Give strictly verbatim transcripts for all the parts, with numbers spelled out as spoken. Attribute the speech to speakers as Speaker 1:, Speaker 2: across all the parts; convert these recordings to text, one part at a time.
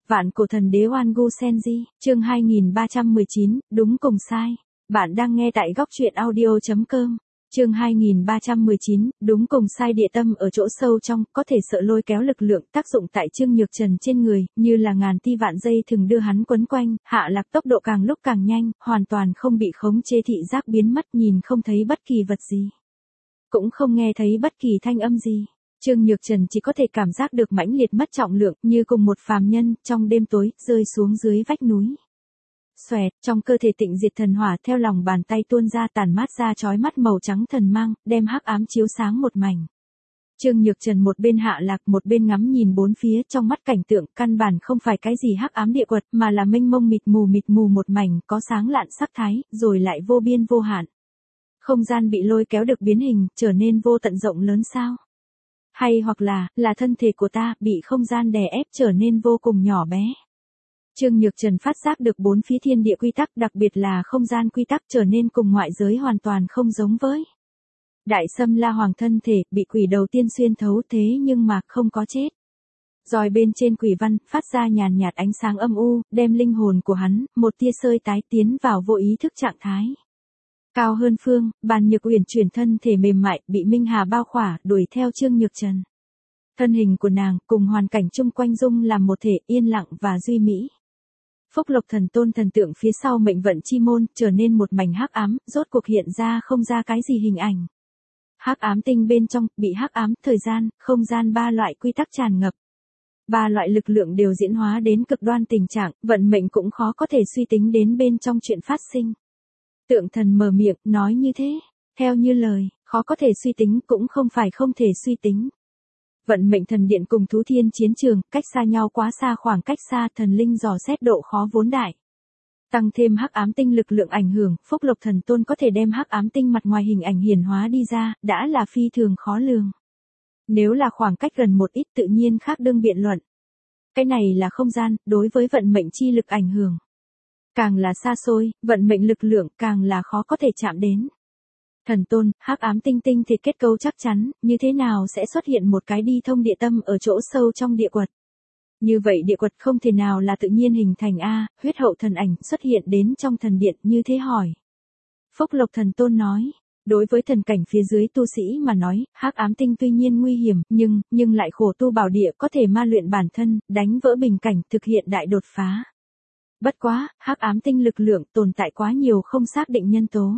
Speaker 1: Vạn cổ thần đế Oan Gu Senji, chương hai nghìn ba trăm mười chín, đúng cùng sai. Bạn đang nghe tại góc truyện audio.com. Chương hai nghìn ba trăm mười chín, đúng cùng sai. Địa tâm ở chỗ sâu trong, có thể sợ lôi kéo lực lượng tác dụng tại Trương Nhược Trần trên người, như là ngàn ti vạn dây thường đưa hắn quấn quanh, hạ lạc tốc độ càng lúc càng nhanh, hoàn toàn không bị khống chế, thị giác biến mất, nhìn không thấy bất kỳ vật gì. Cũng không nghe thấy bất kỳ thanh âm gì. Trương Nhược Trần chỉ có thể cảm giác được mãnh liệt mất trọng lượng, như cùng một phàm nhân, trong đêm tối, rơi xuống dưới vách núi. Xoẹt, trong cơ thể tịnh diệt thần hỏa theo lòng bàn tay tuôn ra, tàn mát ra chói mắt màu trắng thần mang, đem hắc ám chiếu sáng một mảnh. Trương Nhược Trần một bên hạ lạc, một bên ngắm nhìn bốn phía, trong mắt cảnh tượng căn bản không phải cái gì hắc ám địa quật, mà là mênh mông mịt mù mịt mù một mảnh, có sáng lạn sắc thái, rồi lại vô biên vô hạn. Không gian bị lôi kéo được biến hình, trở nên vô tận rộng lớn sao? Hay hoặc là, là thân thể của ta, bị không gian đè ép trở nên vô cùng nhỏ bé. Trương Nhược Trần phát giác được bốn phía thiên địa quy tắc, đặc biệt là không gian quy tắc trở nên cùng ngoại giới hoàn toàn không giống với. Đại Sâm La Hoàng thân thể, bị quỷ đầu tiên xuyên thấu, thế nhưng mà không có chết. Rồi bên trên quỷ văn, phát ra nhàn nhạt ánh sáng âm u, đem linh hồn của hắn, một tia sơi tái tiến vào vô ý thức trạng thái. Cao hơn phương, Bàn Nhược Uyển chuyển thân thể mềm mại, bị Minh Hà bao khỏa, đuổi theo Trương Nhược Trần. Thân hình của nàng, cùng hoàn cảnh chung quanh dung làm một thể, yên lặng và duy mỹ. Phúc Lộc Thần Tôn thần tượng phía sau mệnh vận chi môn, trở nên một mảnh hắc ám, rốt cuộc hiện ra không ra cái gì hình ảnh. Hắc ám tinh bên trong, bị hắc ám, thời gian, không gian ba loại quy tắc tràn ngập. Ba loại lực lượng đều diễn hóa đến cực đoan tình trạng, vận mệnh cũng khó có thể suy tính đến bên trong chuyện phát sinh. Tượng thần mở miệng, nói như thế, theo như lời, khó có thể suy tính cũng không phải không thể suy tính. Vận mệnh thần điện cùng thú thiên chiến trường, cách xa nhau quá xa, khoảng cách xa, thần linh dò xét độ khó vốn đại. Tăng thêm hắc ám tinh lực lượng ảnh hưởng, Phúc Lộc Thần Tôn có thể đem hắc ám tinh mặt ngoài hình ảnh hiển hóa đi ra, đã là phi thường khó lường. Nếu là khoảng cách gần một ít, tự nhiên khác đương biện luận. Cái này là không gian, đối với vận mệnh chi lực ảnh hưởng. Càng là xa xôi, vận mệnh lực lượng càng là khó có thể chạm đến. Thần Tôn, hắc ám tinh tinh thì kết cấu chắc chắn, như thế nào sẽ xuất hiện một cái đi thông địa tâm ở chỗ sâu trong địa quật. Như vậy địa quật không thể nào là tự nhiên hình thành a, huyết hậu thần ảnh xuất hiện đến trong thần điện, như thế hỏi. Phúc Lộc Thần Tôn nói, đối với thần cảnh phía dưới tu sĩ mà nói, hắc ám tinh tuy nhiên nguy hiểm, nhưng, nhưng lại khổ tu bảo địa có thể ma luyện bản thân, đánh vỡ bình cảnh, thực hiện đại đột phá. Bất quá, hắc ám tinh lực lượng tồn tại quá nhiều không xác định nhân tố.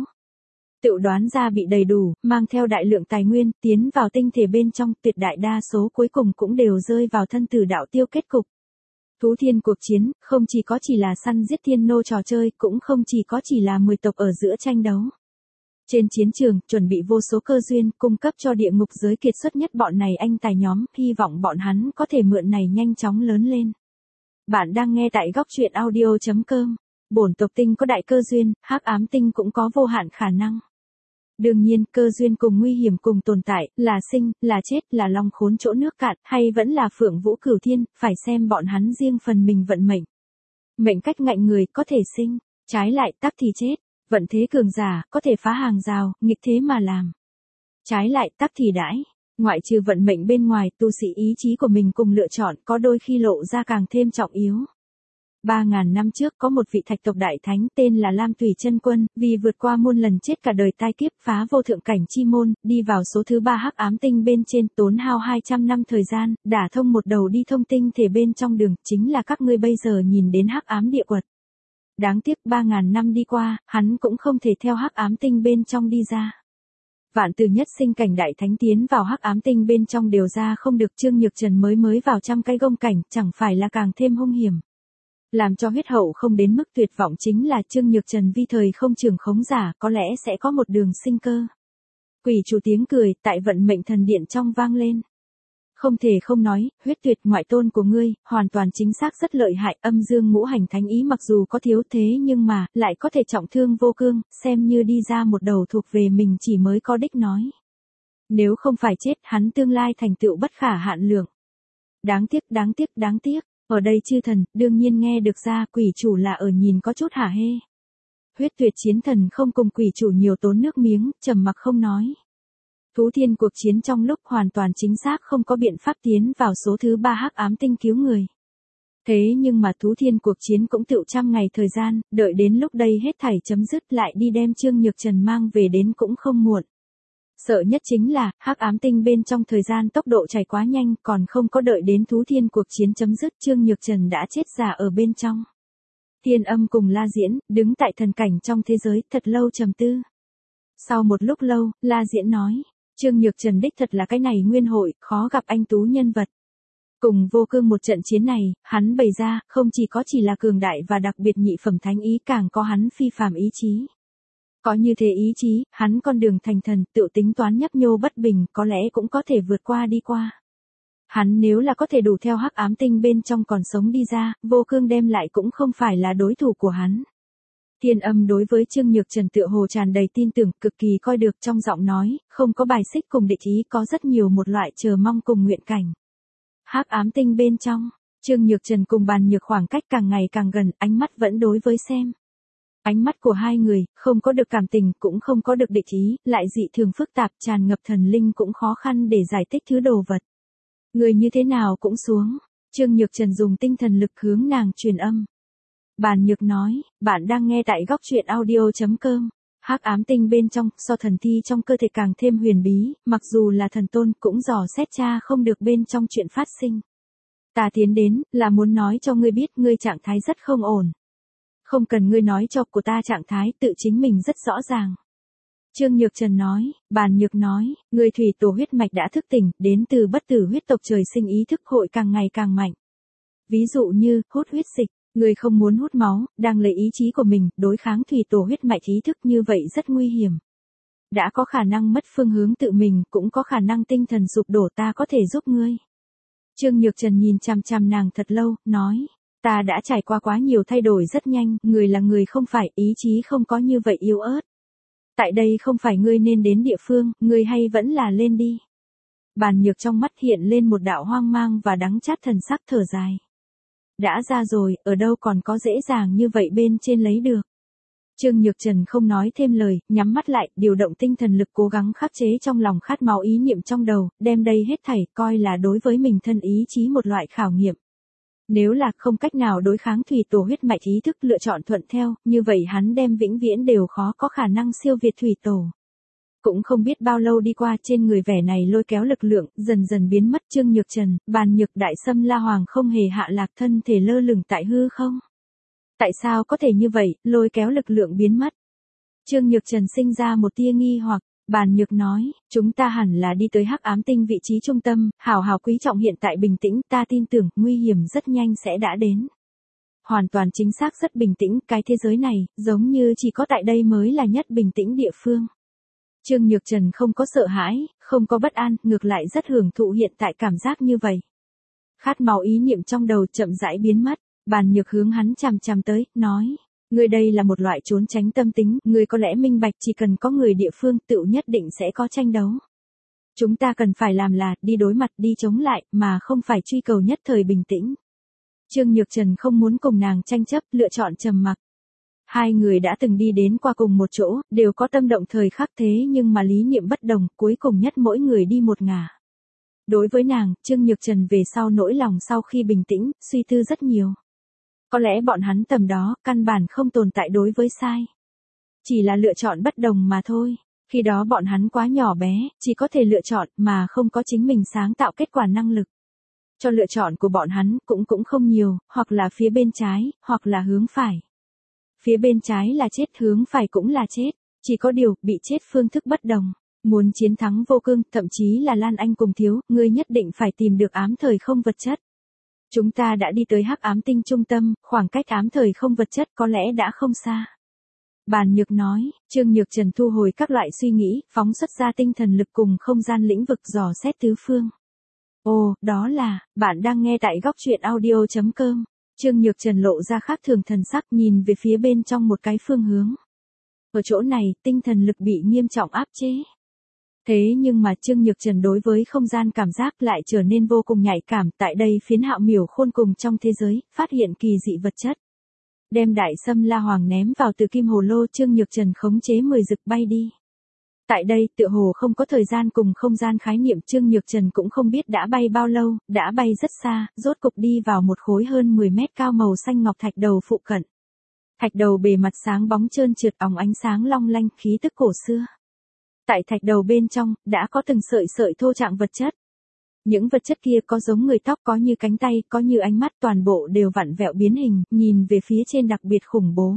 Speaker 1: Tự đoán ra bị đầy đủ, mang theo đại lượng tài nguyên, tiến vào tinh thể bên trong, tuyệt đại đa số cuối cùng cũng đều rơi vào thân tử đạo tiêu kết cục. Thú thiên cuộc chiến, không chỉ có chỉ là săn giết thiên nô trò chơi, cũng không chỉ có chỉ là mười tộc ở giữa tranh đấu. Trên chiến trường, chuẩn bị vô số cơ duyên, cung cấp cho địa ngục giới kiệt xuất nhất bọn này anh tài nhóm, hy vọng bọn hắn có thể mượn này nhanh chóng lớn lên. Bạn đang nghe tại góc truyện audio.com. Bổn tộc tinh có đại cơ duyên, hắc ám tinh cũng có vô hạn khả năng. Đương nhiên, cơ duyên cùng nguy hiểm cùng tồn tại, là sinh, là chết, là long khốn chỗ nước cạn, hay vẫn là phượng vũ cửu thiên, phải xem bọn hắn riêng phần mình vận mệnh. Mệnh cách ngạnh người, có thể sinh, trái lại, tắc thì chết. Vận thế cường giả, có thể phá hàng rào, nghịch thế mà làm. Trái lại, tắc thì đãi. Ngoại trừ vận mệnh bên ngoài, tu sĩ ý chí của mình cùng lựa chọn, có đôi khi lộ ra càng thêm trọng yếu. Ba ngàn năm trước có một vị thạch tộc đại thánh tên là Lam Tùy Chân Quân, vì vượt qua muôn lần chết cả đời tai kiếp, phá vô thượng cảnh chi môn, đi vào số thứ ba hắc ám tinh bên trên, tốn hao hai trăm năm thời gian, đả thông một đầu đi thông tinh thể bên trong đường, chính là các ngươi bây giờ nhìn đến hắc ám địa quật. Đáng tiếc ba ngàn năm đi qua, hắn cũng không thể theo hắc ám tinh bên trong đi ra. Vạn từ nhất sinh cảnh đại thánh tiến vào hắc ám tinh bên trong đều ra không được, Trương Nhược Trần mới mới vào trăm cái gông cảnh, chẳng phải là càng thêm hung hiểm. Làm cho huyết hậu không đến mức tuyệt vọng chính là Trương Nhược Trần vi thời không trường khống giả, có lẽ sẽ có một đường sinh cơ. Quỷ chủ tiếng cười, tại vận mệnh thần điện trong vang lên. Không thể không nói, huyết tuyệt ngoại tôn của ngươi, hoàn toàn chính xác rất lợi hại, âm dương ngũ hành thánh ý mặc dù có thiếu thế nhưng mà, lại có thể trọng thương vô cương, xem như đi ra một đầu thuộc về mình chỉ mới có đích nói. Nếu không phải chết, hắn tương lai thành tựu bất khả hạn lượng. Đáng tiếc, đáng tiếc, đáng tiếc, ở đây chư thần, đương nhiên nghe được ra quỷ chủ là ở nhìn có chút hả hê. Huyết tuyệt chiến thần không cùng quỷ chủ nhiều tốn nước miếng, trầm mặc không nói. Thú thiên cuộc chiến trong lúc hoàn toàn chính xác không có biện pháp tiến vào số thứ ba hắc ám tinh cứu người. Thế nhưng mà Thú Thiên cuộc chiến cũng tựu trăm ngày thời gian, đợi đến lúc đây hết thảy chấm dứt lại đi đem Trương Nhược Trần mang về đến cũng không muộn. Sợ nhất chính là, hắc ám tinh bên trong thời gian tốc độ chảy quá nhanh, còn không có đợi đến Thú Thiên cuộc chiến chấm dứt, Trương Nhược Trần đã chết già ở bên trong. Thiên Âm cùng La Diễn, đứng tại thần cảnh trong thế giới, thật lâu trầm tư. Sau một lúc lâu, La Diễn nói, Trương Nhược Trần đích thật là cái này nguyên hội, khó gặp anh tú nhân vật. Cùng Vô Cương một trận chiến này, hắn bày ra, không chỉ có chỉ là cường đại và đặc biệt nhị phẩm thánh ý, càng có hắn phi phàm ý chí. Có như thế ý chí, hắn con đường thành thần, tự tính toán nhấp nhô bất bình, có lẽ cũng có thể vượt qua đi qua. Hắn nếu là có thể đủ theo hắc ám tinh bên trong còn sống đi ra, Vô Cương đem lại cũng không phải là đối thủ của hắn. Thiên Âm đối với Trương Nhược Trần tựa hồ tràn đầy tin tưởng, cực kỳ coi được, trong giọng nói, không có bài xích cùng địch ý, có rất nhiều một loại chờ mong cùng nguyện cảnh. Hắc ám tinh bên trong, Trương Nhược Trần cùng Bàn Nhược khoảng cách càng ngày càng gần, ánh mắt vẫn đối với xem. Ánh mắt của hai người, không có được cảm tình, cũng không có được địch ý, lại dị thường phức tạp, tràn ngập thần linh, cũng khó khăn để giải thích thứ đồ vật. Người như thế nào cũng xuống, Trương Nhược Trần dùng tinh thần lực hướng nàng truyền âm. Bàn Nhược nói, bạn đang nghe tại góc truyện audio chấm com. Hắc ám tinh bên trong, so thần thi trong cơ thể càng thêm huyền bí, mặc dù là thần tôn cũng dò xét tra không được bên trong chuyện phát sinh. Ta tiến đến, là muốn nói cho ngươi biết ngươi trạng thái rất không ổn. Không cần ngươi nói cho của ta trạng thái, tự chính mình rất rõ ràng. Trương Nhược Trần nói, Bàn Nhược nói, ngươi thủy tổ huyết mạch đã thức tỉnh, đến từ bất tử huyết tộc trời sinh ý thức hội càng ngày càng mạnh. Ví dụ như, hút huyết dịch. Người không muốn hút máu, đang lấy ý chí của mình, đối kháng thủy tổ huyết mạch ý thức như vậy rất nguy hiểm. Đã có khả năng mất phương hướng tự mình, cũng có khả năng tinh thần sụp đổ, ta có thể giúp ngươi. Trương Nhược Trần nhìn chằm chằm nàng thật lâu, nói, ta đã trải qua quá nhiều thay đổi rất nhanh, người là người không phải, ý chí không có như vậy yếu ớt. Tại đây không phải ngươi nên đến địa phương, ngươi hay vẫn là lên đi. Bàn Nhược trong mắt hiện lên một đạo hoang mang và đắng chát, thần sắc thở dài. Đã ra rồi, ở đâu còn có dễ dàng như vậy bên trên lấy được. Trương Nhược Trần không nói thêm lời, nhắm mắt lại, điều động tinh thần lực cố gắng khắc chế trong lòng khát máu ý niệm trong đầu, đem đây hết thảy coi là đối với mình thân ý chí một loại khảo nghiệm. Nếu là không cách nào đối kháng thủy tổ huyết mạch ý thức lựa chọn thuận theo, như vậy hắn đem vĩnh viễn đều khó có khả năng siêu việt thủy tổ. Cũng không biết bao lâu đi qua, trên người vẻ này lôi kéo lực lượng, dần dần biến mất. Trương Nhược Trần, Bàn Nhược Đại Sâm La Hoàng không hề hạ lạc, thân thể lơ lửng tại hư không. Tại sao có thể như vậy, lôi kéo lực lượng biến mất? Trương Nhược Trần sinh ra một tia nghi hoặc, Bàn Nhược nói, chúng ta hẳn là đi tới hắc ám tinh vị trí trung tâm, hào hào quý trọng hiện tại bình tĩnh, ta tin tưởng, nguy hiểm rất nhanh sẽ đã đến. Hoàn toàn chính xác rất bình tĩnh, cái thế giới này, giống như chỉ có tại đây mới là nhất bình tĩnh địa phương. Trương Nhược Trần không có sợ hãi, không có bất an, ngược lại rất hưởng thụ hiện tại cảm giác như vậy. Khát máu ý niệm trong đầu chậm rãi biến mất, Bàn Nhược hướng hắn chằm chằm tới, nói, ngươi đây là một loại trốn tránh tâm tính, ngươi có lẽ minh bạch chỉ cần có người địa phương tựu nhất định sẽ có tranh đấu. Chúng ta cần phải làm là, đi đối mặt, đi chống lại, mà không phải truy cầu nhất thời bình tĩnh. Trương Nhược Trần không muốn cùng nàng tranh chấp, lựa chọn trầm mặc. Hai người đã từng đi đến qua cùng một chỗ, đều có tâm động thời khắc, thế nhưng mà lý niệm bất đồng, cuối cùng nhất mỗi người đi một ngả. Đối với nàng, Trương Nhược Trần về sau nỗi lòng sau khi bình tĩnh, suy tư rất nhiều. Có lẽ bọn hắn tầm đó, căn bản không tồn tại đối với sai. Chỉ là lựa chọn bất đồng mà thôi. Khi đó bọn hắn quá nhỏ bé, chỉ có thể lựa chọn mà không có chính mình sáng tạo kết quả năng lực. Cho lựa chọn của bọn hắn cũng cũng không nhiều, hoặc là phía bên trái, hoặc là hướng phải. Phía bên trái là chết, hướng phải cũng là chết, chỉ có điều, bị chết phương thức bất đồng. Muốn chiến thắng Vô Cương, thậm chí là Lan Anh cùng Thiếu, ngươi nhất định phải tìm được ám thời không vật chất. Chúng ta đã đi tới hắc ám tinh trung tâm, khoảng cách ám thời không vật chất có lẽ đã không xa. Bàn Nhược nói, Trương Nhược Trần thu hồi các loại suy nghĩ, phóng xuất ra tinh thần lực cùng không gian lĩnh vực dò xét tứ phương. Ồ, đó là, bạn đang nghe tại góc truyện audio chấm com. Trương Nhược Trần lộ ra khác thường thần sắc, nhìn về phía bên trong một cái phương hướng. Ở chỗ này, tinh thần lực bị nghiêm trọng áp chế. Thế nhưng mà Trương Nhược Trần đối với không gian cảm giác lại trở nên vô cùng nhạy cảm, tại đây phiến hạo miểu khôn cùng trong thế giới, phát hiện kỳ dị vật chất. Đem Đại Sâm La Hoàng ném vào từ kim hồ lô, Trương Nhược Trần khống chế mười rực bay đi. Tại đây, tựa hồ không có thời gian cùng không gian khái niệm, Trương Nhược Trần cũng không biết đã bay bao lâu, đã bay rất xa, rốt cục đi vào một khối hơn mười mét cao màu xanh ngọc thạch đầu phụ cận. Thạch đầu bề mặt sáng bóng trơn trượt, óng ánh sáng long lanh, khí tức cổ xưa. Tại thạch đầu bên trong, đã có từng sợi sợi thô trạng vật chất. Những vật chất kia có giống người tóc, có như cánh tay, có như ánh mắt, toàn bộ đều vặn vẹo biến hình, nhìn về phía trên đặc biệt khủng bố.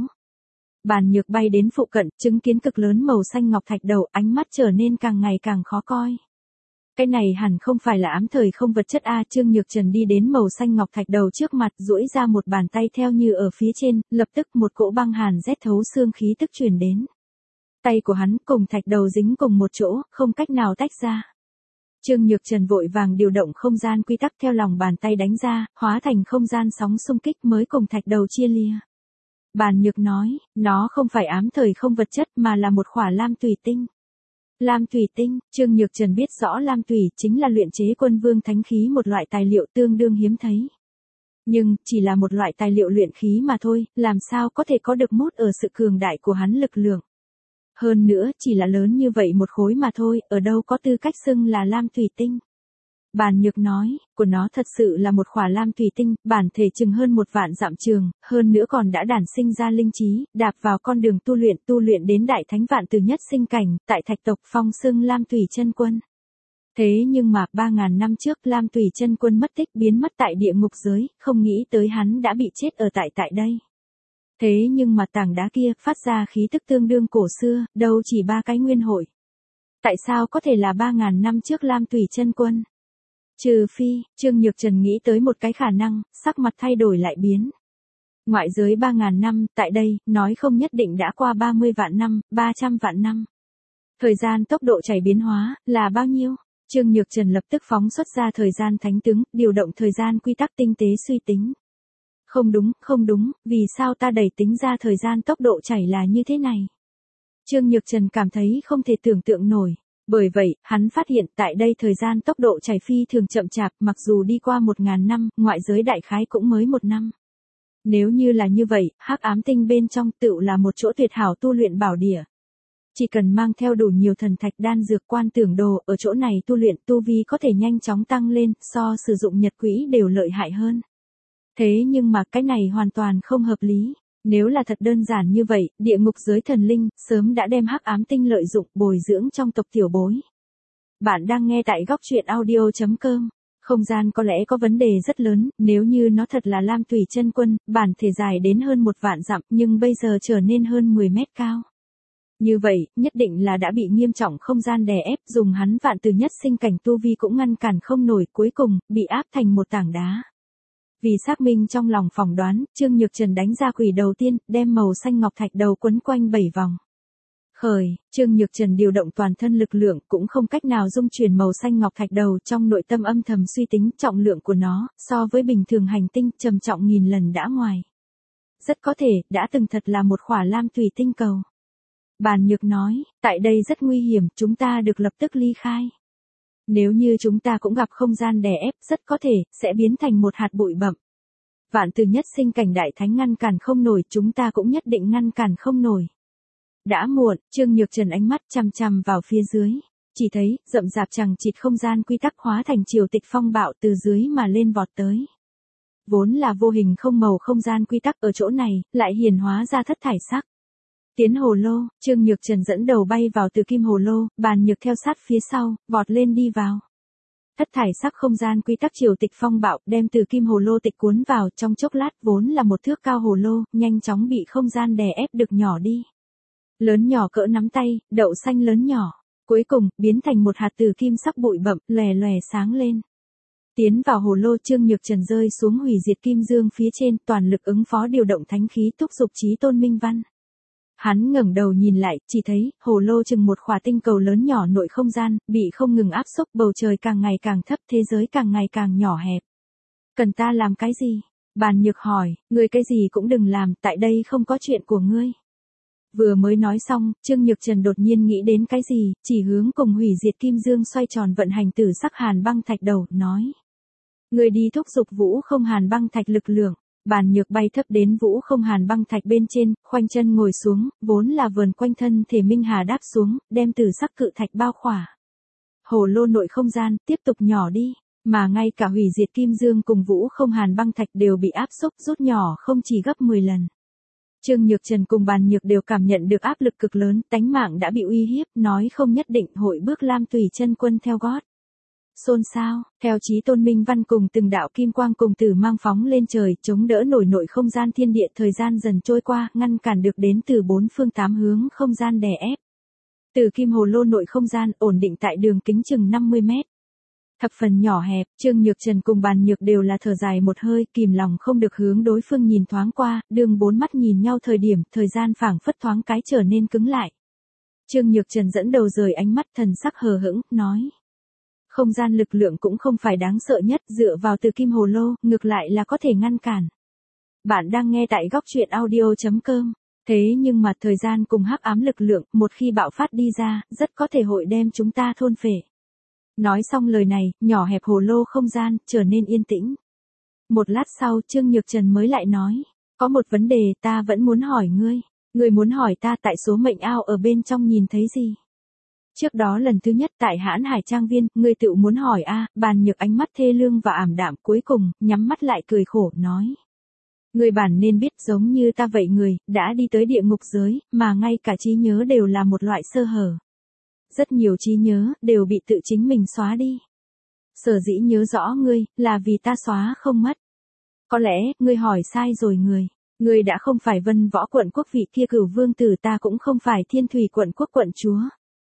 Speaker 1: Bàn Nhược bay đến phụ cận, chứng kiến cực lớn màu xanh ngọc thạch đầu, ánh mắt trở nên càng ngày càng khó coi. Cái này hẳn không phải là ám thời không vật chất a. Trương Nhược Trần đi đến màu xanh ngọc thạch đầu trước mặt, duỗi ra một bàn tay theo như ở phía trên, lập tức một cỗ băng hàn rét thấu xương khí tức truyền đến. Tay của hắn cùng thạch đầu dính cùng một chỗ, không cách nào tách ra. Trương Nhược Trần vội vàng điều động không gian quy tắc theo lòng bàn tay đánh ra, hóa thành không gian sóng xung kích mới cùng thạch đầu chia lìa. Bàn Nhược nói, nó không phải ám thời không vật chất mà là một khỏa lam tùy tinh. Lam tùy tinh, Trương Nhược Trần biết rõ lam tùy chính là luyện chế quân vương thánh khí, một loại tài liệu tương đương hiếm thấy. Nhưng, chỉ là một loại tài liệu luyện khí mà thôi, làm sao có thể có được mốt ở sự cường đại của hắn lực lượng. Hơn nữa, chỉ là lớn như vậy một khối mà thôi, ở đâu có tư cách xưng là lam tùy tinh. Bàn Nhược nói, của nó thật sự là một khỏa lam tùy tinh, bản thể chừng hơn một vạn dặm trường, hơn nữa còn đã đản sinh ra linh trí, đạp vào con đường tu luyện, tu luyện đến đại thánh vạn từ nhất sinh cảnh, tại thạch tộc phong xưng lam tùy chân quân. Thế nhưng mà, ba ngàn năm trước lam tùy chân quân mất tích biến mất tại địa ngục giới, không nghĩ tới hắn đã bị chết ở tại tại đây. Thế nhưng mà tảng đá kia phát ra khí tức tương đương cổ xưa, đâu chỉ ba cái nguyên hội. Tại sao có thể là ba ngàn năm trước lam tùy chân quân? Trừ phi, Trương Nhược Trần nghĩ tới một cái khả năng, sắc mặt thay đổi lại biến. Ngoại giới ba ngàn năm, tại đây, nói không nhất định đã qua ba mươi vạn năm, ba trăm vạn năm. Thời gian tốc độ chảy biến hóa, là bao nhiêu? Trương Nhược Trần lập tức phóng xuất ra thời gian thánh tướng, điều động thời gian quy tắc tinh tế suy tính. Không đúng, không đúng, vì sao ta đẩy tính ra thời gian tốc độ chảy là như thế này? Trương Nhược Trần cảm thấy không thể tưởng tượng nổi. Bởi vậy, hắn phát hiện tại đây thời gian tốc độ chảy phi thường chậm chạp, mặc dù đi qua một ngàn năm, ngoại giới đại khái cũng mới một năm. Nếu như là như vậy, hắc ám tinh bên trong tựu là một chỗ tuyệt hảo tu luyện bảo địa. Chỉ cần mang theo đủ nhiều thần thạch đan dược quan tưởng đồ, ở chỗ này tu luyện tu vi có thể nhanh chóng tăng lên, so sử dụng nhật quỹ đều lợi hại hơn. Thế nhưng mà cái này hoàn toàn không hợp lý. Nếu là thật đơn giản như vậy, địa ngục giới thần linh, sớm đã đem hắc ám tinh lợi dụng, bồi dưỡng trong tộc tiểu bối. Bạn đang nghe tại góc truyện audio chấm com. Không gian có lẽ có vấn đề rất lớn, nếu như nó thật là lam tùy chân quân, bản thể dài đến hơn một vạn dặm, nhưng bây giờ trở nên hơn mười mét cao. Như vậy, nhất định là đã bị nghiêm trọng không gian đè ép, dùng hắn vạn từ nhất sinh cảnh tu vi cũng ngăn cản không nổi, cuối cùng, bị áp thành một tảng đá. Vì xác minh trong lòng phỏng đoán, Trương Nhược Trần đánh ra quỷ đầu tiên, đem màu xanh ngọc thạch đầu quấn quanh bảy vòng. Khởi, Trương Nhược Trần điều động toàn thân lực lượng, cũng không cách nào dung chuyển màu xanh ngọc thạch đầu, trong nội tâm âm thầm suy tính trọng lượng của nó, so với bình thường hành tinh, trầm trọng nghìn lần đã ngoài. Rất có thể, đã từng thật là một khỏa lam tùy tinh cầu. Bàn Nhược nói, tại đây rất nguy hiểm, chúng ta được lập tức ly khai. Nếu như chúng ta cũng gặp không gian đè ép, rất có thể, sẽ biến thành một hạt bụi bặm. Vạn từ nhất sinh cảnh đại thánh ngăn cản không nổi, chúng ta cũng nhất định ngăn cản không nổi. Đã muộn, Trương Nhược Trần ánh mắt chằm chằm vào phía dưới. Chỉ thấy, rậm rạp chằng chịt không gian quy tắc hóa thành triều tịch phong bạo từ dưới mà lên vọt tới. Vốn là vô hình không màu không gian quy tắc ở chỗ này, lại hiển hóa ra thất thải sắc. Tiến hồ lô, Trương Nhược Trần dẫn đầu bay vào từ kim hồ lô, Bàn Nhược theo sát phía sau, vọt lên đi vào. Thất thải sắc không gian quy tắc triều tịch phong bạo, đem từ kim hồ lô tịch cuốn vào, trong chốc lát vốn là một thước cao hồ lô, nhanh chóng bị không gian đè ép được nhỏ đi. Lớn nhỏ cỡ nắm tay, đậu xanh lớn nhỏ, cuối cùng, biến thành một hạt từ kim sắc bụi bặm, lòe lòe sáng lên. Tiến vào hồ lô, Trương Nhược Trần rơi xuống hủy diệt kim dương phía trên, toàn lực ứng phó điều động thánh khí thúc dục chí tôn minh văn. Hắn ngẩng đầu nhìn lại, chỉ thấy, hồ lô chừng một khỏa tinh cầu lớn nhỏ nội không gian, bị không ngừng áp xúc, bầu trời càng ngày càng thấp, thế giới càng ngày càng nhỏ hẹp. Cần ta làm cái gì? Bàn Nhược hỏi, ngươi cái gì cũng đừng làm, tại đây không có chuyện của ngươi. Vừa mới nói xong, Trương Nhược Trần đột nhiên nghĩ đến cái gì, chỉ hướng cùng hủy diệt kim dương xoay tròn vận hành tử sắc hàn băng thạch đầu, nói. Ngươi đi thúc dục vũ không hàn băng thạch lực lượng. Bàn Nhược bay thấp đến Vũ Không Hàn băng thạch bên trên, khoanh chân ngồi xuống, vốn là vườn quanh thân thể Minh Hà đáp xuống, đem tử sắc cự thạch bao khỏa. Hồ lô nội không gian, tiếp tục nhỏ đi, mà ngay cả hủy diệt kim dương cùng Vũ Không Hàn băng thạch đều bị áp xúc rút nhỏ không chỉ gấp mười lần. Trương Nhược Trần cùng Bàn Nhược đều cảm nhận được áp lực cực lớn, tánh mạng đã bị uy hiếp, nói không nhất định hội bước Lam Tùy chân quân theo gót. Xôn xao, theo Chí Tôn Minh Văn cùng từng đạo kim quang cùng tử mang phóng lên trời, chống đỡ nổi nội không gian thiên địa, thời gian dần trôi qua, ngăn cản được đến từ bốn phương tám hướng không gian đè ép. Từ kim hồ lô nội không gian ổn định tại đường kính chừng năm mươi mét. Thập phần nhỏ hẹp, Trương Nhược Trần cùng Bàn Nhược đều là thở dài một hơi, kìm lòng không được hướng đối phương nhìn thoáng qua, đường bốn mắt nhìn nhau thời điểm, thời gian phảng phất thoáng cái trở nên cứng lại. Trương Nhược Trần dẫn đầu rời ánh mắt, thần sắc hờ hững, nói. Không gian lực lượng cũng không phải đáng sợ nhất, dựa vào từ kim hồ lô, ngược lại là có thể ngăn cản. Bạn đang nghe tại góc truyện audio chấm com. Thế nhưng mà thời gian cùng hắc ám lực lượng, một khi bạo phát đi ra, rất có thể hội đem chúng ta thôn phệ. Nói xong lời này, nhỏ hẹp hồ lô không gian, trở nên yên tĩnh. Một lát sau, Trương Nhược Trần mới lại nói, có một vấn đề ta vẫn muốn hỏi ngươi. Ngươi muốn hỏi ta tại số mệnh ao ở bên trong nhìn thấy gì? Trước đó lần thứ nhất tại Hãn Hải Trang Viên, ngươi tự muốn hỏi a. À, Bàn Nhược ánh mắt thê lương và ảm đạm, cuối cùng, nhắm mắt lại cười khổ, nói. Ngươi bản nên biết giống như ta vậy người, đã đi tới địa ngục giới, mà ngay cả trí nhớ đều là một loại sơ hở. Rất nhiều trí nhớ, đều bị tự chính mình xóa đi. Sở dĩ nhớ rõ ngươi, là vì ta xóa không mất. Có lẽ, ngươi hỏi sai rồi người. Ngươi đã không phải Vân Võ quận quốc vị kia Cửu vương tử, ta cũng không phải Thiên Thủy quận quốc quận chúa.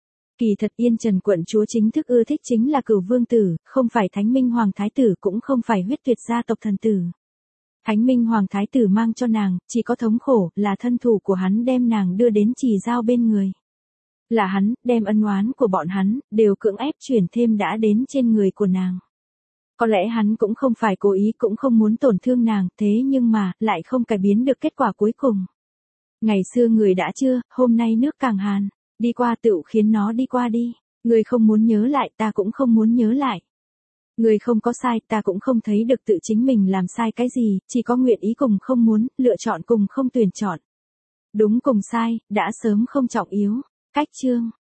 Speaker 1: Kỳ thật Yên Trần quận chúa chính thức ưa thích chính là Cửu vương tử, không phải Thánh Minh Hoàng thái tử, cũng không phải huyết tuyệt gia tộc thần tử. Thánh Minh Hoàng thái tử mang cho nàng, chỉ có thống khổ, là thân thủ của hắn đem nàng đưa đến Trì Giao bên người. Là hắn, đem ân oán của bọn hắn, đều cưỡng ép chuyển thêm đã đến trên người của nàng. Có lẽ hắn cũng không phải cố ý, cũng không muốn tổn thương nàng, thế nhưng mà, lại không cải biến được kết quả cuối cùng. Ngày xưa người đã chưa, hôm nay nước càng hàn, đi qua tựu khiến nó đi qua đi. Người không muốn nhớ lại, ta cũng không muốn nhớ lại. Người không có sai, ta cũng không thấy được tự chính mình làm sai cái gì, chỉ có nguyện ý cùng không muốn, lựa chọn cùng không tuyển chọn. Đúng cùng sai, đã sớm không trọng yếu. Cách chương